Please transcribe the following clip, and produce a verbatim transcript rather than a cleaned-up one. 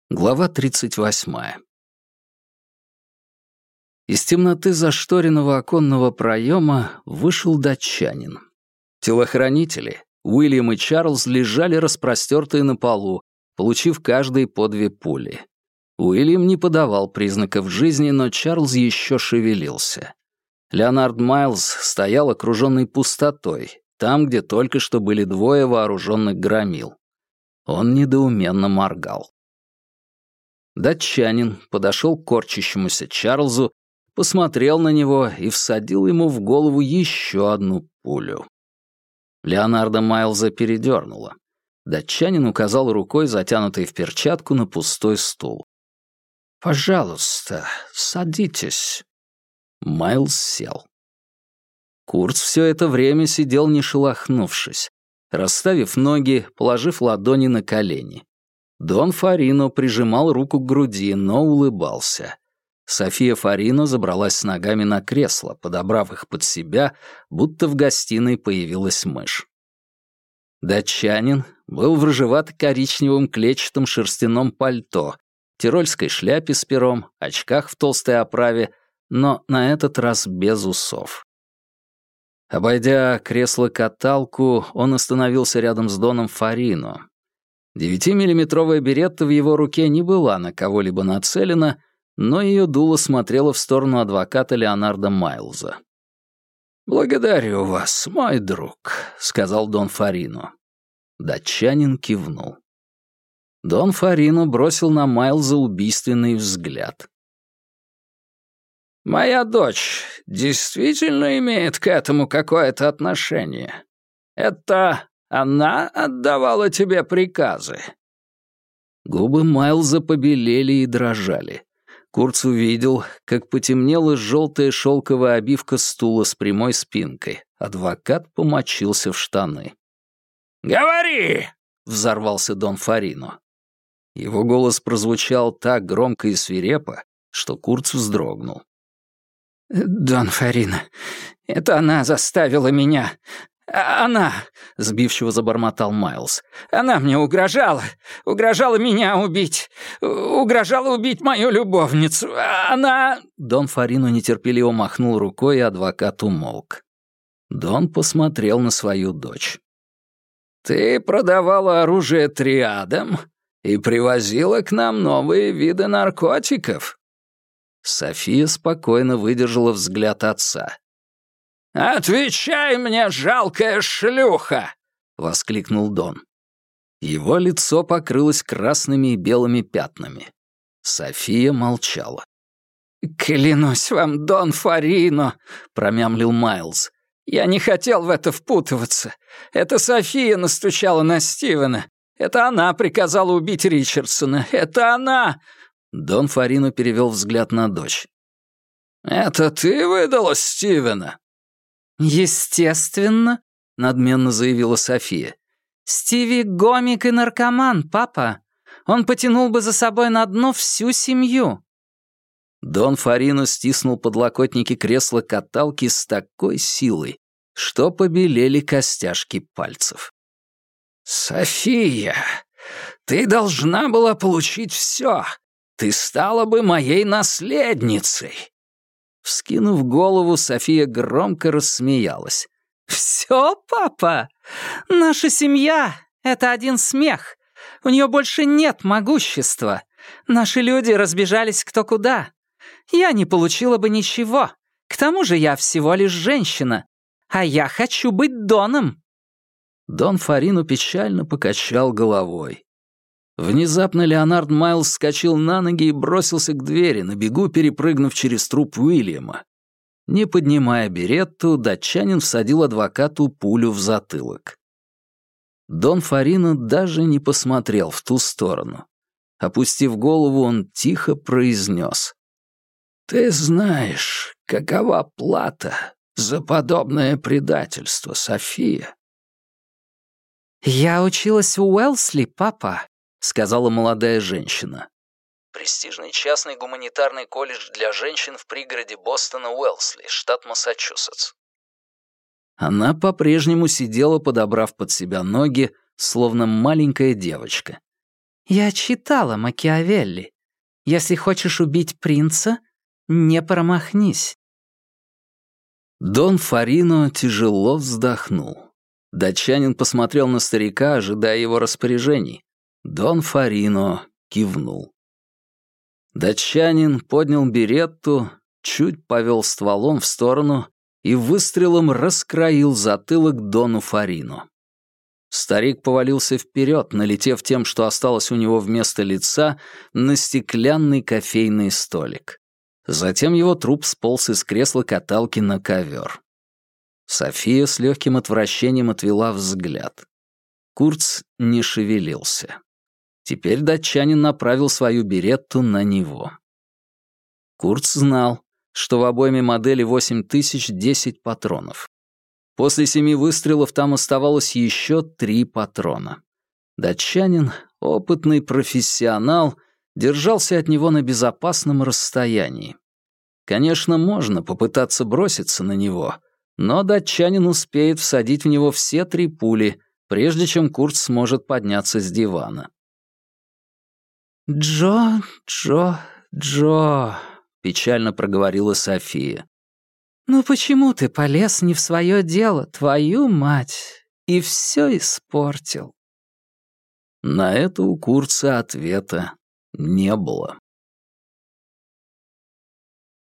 Глава тридцать восьмая. Из темноты зашторенного оконного проема вышел датчанин. Телохранители, Уильям и Чарльз, лежали распростертые на полу, получив каждый по две пули. Уильям не подавал признаков жизни, но Чарльз еще шевелился. Леонард Майлз стоял окруженный пустотой, там, где только что были двое вооруженных громил. Он недоуменно моргал. Датчанин подошел к корчащемуся Чарльзу, посмотрел на него и всадил ему в голову еще одну пулю. Леонарда Майлза передернуло. Датчанин указал рукой, затянутой в перчатку, на пустой стул. «Пожалуйста, садитесь». Майлз сел. Курц все это время сидел, не шелохнувшись, расставив ноги, положив ладони на колени. Дон Фарино прижимал руку к груди, но улыбался. София Фарино забралась с ногами на кресло, подобрав их под себя, будто в гостиной появилась мышь. Датчанин был в рыжевато-коричневом клетчатом шерстяном пальто, тирольской шляпе с пером, очках в толстой оправе, но на этот раз без усов. Обойдя кресло-каталку, он остановился рядом с Доном Фарино. Девятимиллиметровая беретта в его руке не была на кого-либо нацелена, но ее дуло смотрело в сторону адвоката Леонарда Майлза. «Благодарю вас, мой друг», — сказал Дон Фарино. Датчанин кивнул. Дон Фарино бросил на Майлза убийственный взгляд. «Моя дочь действительно имеет к этому какое-то отношение? Это она отдавала тебе приказы?» Губы Майлза побелели и дрожали. Курц увидел, как потемнела желтая шелковая обивка стула с прямой спинкой. Адвокат помочился в штаны. «Говори!» — взорвался Дон Фарино. Его голос прозвучал так громко и свирепо, что Курц вздрогнул. «Дон Фарино, это она заставила меня... «Она!» — сбивчиво забормотал Майлз. «Она мне угрожала! Угрожала меня убить! Угрожала убить мою любовницу! Она...» Дон Фарино нетерпеливо махнул рукой, и адвокат умолк. Дон посмотрел на свою дочь. «Ты продавала оружие триадам и привозила к нам новые виды наркотиков?» София спокойно выдержала взгляд отца. «Отвечай мне, жалкая шлюха!» — воскликнул Дон. Его лицо покрылось красными и белыми пятнами. София молчала. «Клянусь вам, Дон Фарино!» — промямлил Майлз. «Я не хотел в это впутываться. Это София настучала на Стивена. Это она приказала убить Ричардсона. Это она...» Дон Фарино перевел взгляд на дочь. «Это ты выдала Стивена?» «Естественно», — надменно заявила София. «Стиви — гомик и наркоман, папа. Он потянул бы за собой на дно всю семью». Дон Фарино стиснул подлокотники кресла-каталки с такой силой, что побелели костяшки пальцев. «София, ты должна была получить все. Ты стала бы моей наследницей». Вскинув голову, София громко рассмеялась. «Все, папа? Наша семья — это один смех. У нее больше нет могущества. Наши люди разбежались кто куда. Я не получила бы ничего. К тому же я всего лишь женщина. А я хочу быть Доном». Дон Фарино печально покачал головой. Внезапно Леонард Майлз вскочил на ноги и бросился к двери, на бегу перепрыгнув через труп Уильяма. Не поднимая беретту, датчанин всадил адвокату пулю в затылок. Дон Фарино даже не посмотрел в ту сторону. Опустив голову, он тихо произнес. «Ты знаешь, какова плата за подобное предательство, София?» «Я училась у Уэлсли, папа», — сказала молодая женщина. Престижный частный гуманитарный колледж для женщин в пригороде Бостона Уэлсли, штат Массачусетс. Она по-прежнему сидела, подобрав под себя ноги, словно маленькая девочка. «Я читала Макиавелли. Если хочешь убить принца, не промахнись». Дон Фарино тяжело вздохнул. Датчанин посмотрел на старика, ожидая его распоряжений. Дон Фарино кивнул. Датчанин поднял беретту, чуть повел стволом в сторону и выстрелом раскроил затылок Дону Фарино. Старик повалился вперед, налетев тем, что осталось у него вместо лица, на стеклянный кофейный столик. Затем его труп сполз из кресла-каталки на ковер. София с легким отвращением отвела взгляд. Курц не шевелился. Теперь датчанин направил свою беретту на него. Курц знал, что в обойме модели восемь тысяч десять патронов. После семи выстрелов там оставалось еще три патрона. Датчанин, опытный профессионал, держался от него на безопасном расстоянии. Конечно, можно попытаться броситься на него, но датчанин успеет всадить в него все три пули, прежде чем Курц сможет подняться с дивана. «Джо, Джо, Джо», — печально проговорила София. «Ну почему ты полез не в свое дело, твою мать, и все испортил?» На это у Курца ответа не было.